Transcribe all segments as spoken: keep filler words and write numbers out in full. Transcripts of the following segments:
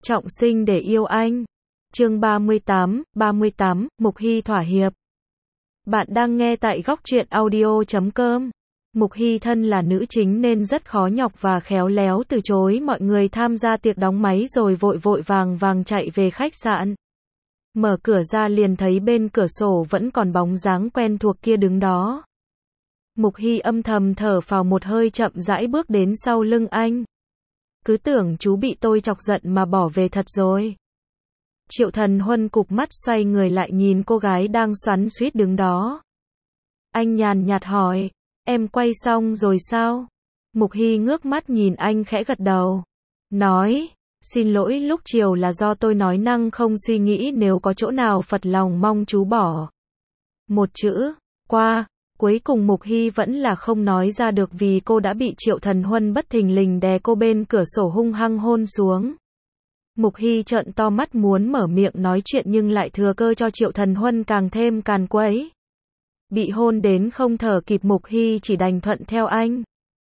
Trọng sinh để yêu anh. Chương ba mươi tám, ba mươi tám, Mục Hy thỏa hiệp. Bạn đang nghe tại góc truyện audio chấm com. Mục Hy thân là nữ chính nên rất khó nhọc và khéo léo từ chối mọi người tham gia tiệc đóng máy rồi vội vội vàng vàng chạy về khách sạn. Mở cửa ra liền thấy bên cửa sổ vẫn còn bóng dáng quen thuộc kia đứng đó. Mục Hy âm thầm thở phào một hơi chậm rãi bước đến sau lưng anh. Cứ tưởng chú bị tôi chọc giận mà bỏ về thật rồi. Triệu Thần Huân cụp mắt xoay người lại nhìn cô gái đang xoắn xuýt đứng đó. Anh nhàn nhạt hỏi, em quay xong rồi sao? Mục Hy ngước mắt nhìn anh khẽ gật đầu. Nói, xin lỗi lúc chiều là do tôi nói năng không suy nghĩ, nếu có chỗ nào phật lòng mong chú bỏ một chữ qua. Cuối cùng Mục Hy vẫn là không nói ra được vì cô đã bị Triệu Thần Huân bất thình lình đè cô bên cửa sổ hung hăng hôn xuống. Mục Hy trợn to mắt muốn mở miệng nói chuyện nhưng lại thừa cơ cho Triệu Thần Huân càng thêm càn quấy. Bị hôn đến không thở kịp, Mục Hy chỉ đành thuận theo anh.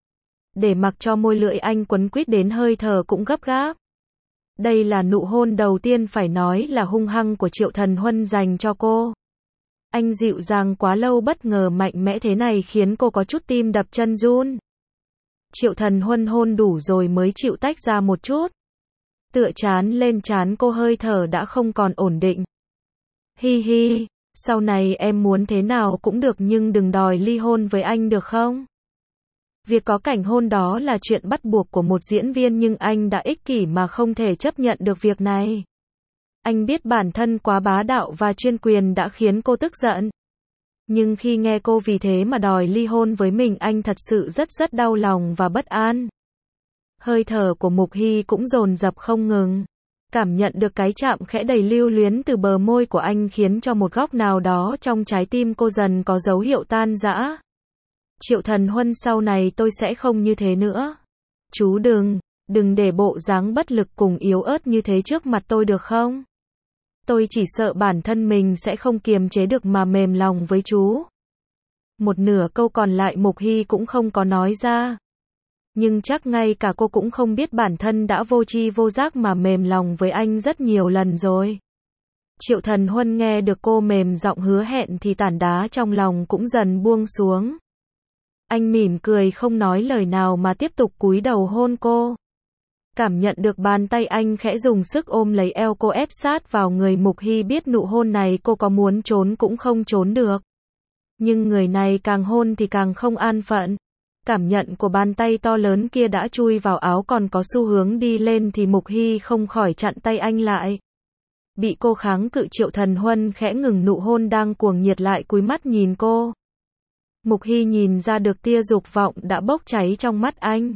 Để mặc cho môi lưỡi anh quấn quýt đến hơi thở cũng gấp gáp. Đây là nụ hôn đầu tiên phải nói là hung hăng của Triệu Thần Huân dành cho cô. Anh dịu dàng quá lâu bất ngờ mạnh mẽ thế này khiến cô có chút tim đập chân run. Triệu Thần Huân hôn đủ rồi mới chịu tách ra một chút. Tựa chán lên trán cô, hơi thở đã không còn ổn định. Hi hi, sau này em muốn thế nào cũng được nhưng đừng đòi ly hôn với anh được không? Việc có cảnh hôn đó là chuyện bắt buộc của một diễn viên nhưng anh đã ích kỷ mà không thể chấp nhận được việc này. Anh biết bản thân quá bá đạo và chuyên quyền đã khiến cô tức giận. Nhưng khi nghe cô vì thế mà đòi ly hôn với mình, anh thật sự rất rất đau lòng và bất an. Hơi thở của Mục Hy cũng dồn dập không ngừng. Cảm nhận được cái chạm khẽ đầy lưu luyến từ bờ môi của anh khiến cho một góc nào đó trong trái tim cô dần có dấu hiệu tan rã. Triệu Thần Huân, sau này tôi sẽ không như thế nữa. Chú đừng, đừng để bộ dáng bất lực cùng yếu ớt như thế trước mặt tôi được không? Tôi chỉ sợ bản thân mình sẽ không kiềm chế được mà mềm lòng với chú. Một nửa câu còn lại Mục Hy cũng không có nói ra. Nhưng chắc ngay cả cô cũng không biết bản thân đã vô tri vô giác mà mềm lòng với anh rất nhiều lần rồi. Triệu Thần Huân nghe được cô mềm giọng hứa hẹn thì tảng đá trong lòng cũng dần buông xuống. Anh mỉm cười không nói lời nào mà tiếp tục cúi đầu hôn cô. Cảm nhận được bàn tay anh khẽ dùng sức ôm lấy eo cô ép sát vào người Mục Hy biết nụ hôn này cô có muốn trốn cũng không trốn được. Nhưng người này càng hôn thì càng không an phận. Cảm nhận của bàn tay to lớn kia đã chui vào áo còn có xu hướng đi lên thì Mục Hy không khỏi chặn tay anh lại. Bị cô kháng cự, Triệu Thần Huân khẽ ngừng nụ hôn đang cuồng nhiệt lại cúi mắt nhìn cô. Mục Hy nhìn ra được tia dục vọng đã bốc cháy trong mắt anh.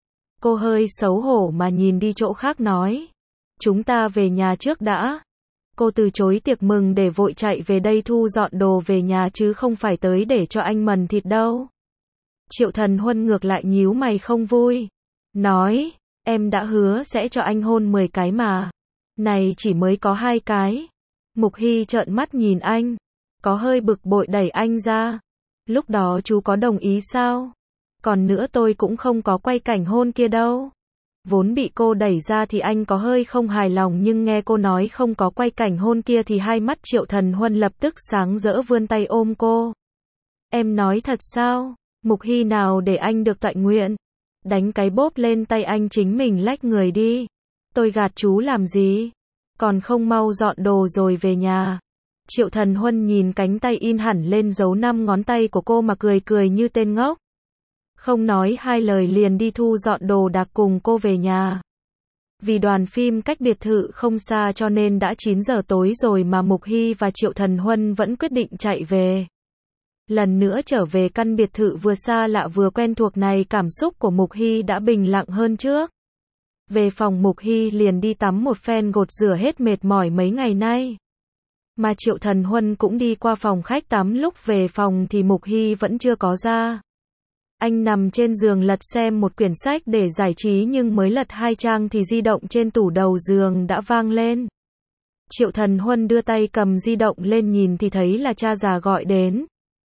Cô hơi xấu hổ mà nhìn đi chỗ khác nói. Chúng ta về nhà trước đã. Cô từ chối tiệc mừng để vội chạy về đây thu dọn đồ về nhà chứ không phải tới để cho anh mần thịt đâu. Triệu Thần Huân ngược lại nhíu mày không vui. Nói, em đã hứa sẽ cho anh hôn mười cái mà. Này chỉ mới có hai cái. Mục Hy trợn mắt nhìn anh. Có hơi bực bội đẩy anh ra. Lúc đó chú có đồng ý sao? Còn nữa tôi cũng không có quay cảnh hôn kia đâu. Vốn bị cô đẩy ra thì anh có hơi không hài lòng nhưng nghe cô nói không có quay cảnh hôn kia thì hai mắt Triệu Thần Huân lập tức sáng rỡ vươn tay ôm cô. Em nói thật sao? Mục Hy nào để anh được toại nguyện. Đánh cái bóp lên tay anh, chính mình lách người đi. Tôi gạt chú làm gì? Còn không mau dọn đồ rồi về nhà. Triệu Thần Huân nhìn cánh tay in hẳn lên dấu năm ngón tay của cô mà cười cười như tên ngốc. Không nói hai lời liền đi thu dọn đồ đạc cùng cô về nhà. Vì đoàn phim cách biệt thự không xa cho nên đã chín giờ tối rồi mà Mục Hy và Triệu Thần Huân vẫn quyết định chạy về. Lần nữa trở về căn biệt thự vừa xa lạ vừa quen thuộc này, cảm xúc của Mục Hy đã bình lặng hơn trước. Về phòng Mục Hy liền đi tắm một phen gột rửa hết mệt mỏi mấy ngày nay. Mà Triệu Thần Huân cũng đi qua phòng khách tắm, lúc về phòng thì Mục Hy vẫn chưa có ra. Anh nằm trên giường lật xem một quyển sách để giải trí nhưng mới lật hai trang thì di động trên tủ đầu giường đã vang lên. Triệu Thần Huân đưa tay cầm di động lên nhìn thì thấy là cha già gọi đến.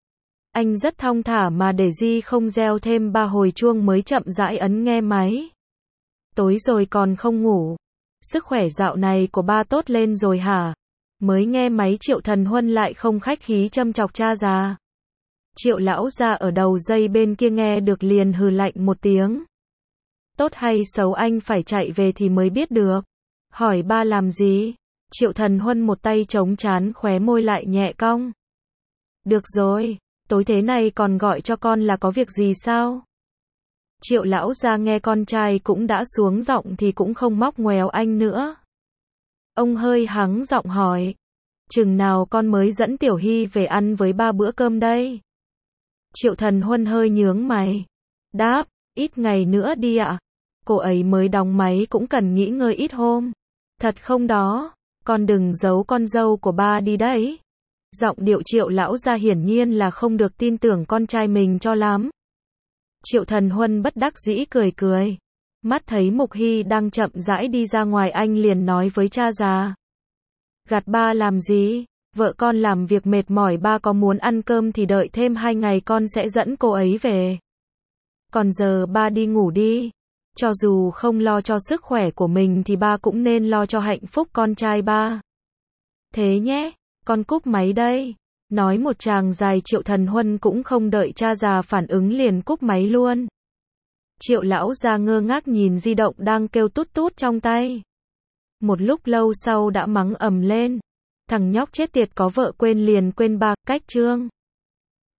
Anh rất thong thả mà để di không reo thêm ba hồi chuông mới chậm rãi ấn nghe máy. Tối rồi còn không ngủ. Sức khỏe dạo này của ba tốt lên rồi hả? Mới nghe máy Triệu Thần Huân lại không khách khí châm chọc cha già. Triệu lão gia ở đầu dây bên kia nghe được liền hừ lạnh một tiếng. Tốt hay xấu anh phải chạy về thì mới biết được. Hỏi ba làm gì? Triệu Thần Huân một tay chống trán khóe môi lại nhẹ cong. Được rồi, tối thế này còn gọi cho con là có việc gì sao? Triệu lão gia nghe con trai cũng đã xuống giọng thì cũng không móc ngoéo anh nữa. Ông hơi hắng giọng hỏi. Chừng nào con mới dẫn Tiểu Hy về ăn với ba bữa cơm đây? Triệu Thần Huân hơi nhướng mày. Đáp, ít ngày nữa đi ạ. Cô ấy mới đóng máy cũng cần nghỉ ngơi ít hôm. Thật không đó? Con đừng giấu con dâu của ba đi đấy. Giọng điệu Triệu lão gia hiển nhiên là không được tin tưởng con trai mình cho lắm. Triệu Thần Huân bất đắc dĩ cười cười. Mắt thấy Mục Hy đang chậm rãi đi ra ngoài anh liền nói với cha già. Gạt ba làm gì? Vợ con làm việc mệt mỏi, ba có muốn ăn cơm thì đợi thêm hai ngày con sẽ dẫn cô ấy về. Còn giờ ba đi ngủ đi. Cho dù không lo cho sức khỏe của mình thì ba cũng nên lo cho hạnh phúc con trai ba. Thế nhé, con cúp máy đây. Nói một tràng dài Triệu Thần Huân cũng không đợi cha già phản ứng liền cúp máy luôn. Triệu lão gia ngơ ngác nhìn di động đang kêu tút tút trong tay. Một lúc lâu sau đã mắng ầm lên. Thằng nhóc chết tiệt có vợ quên liền quên ba, cách chương.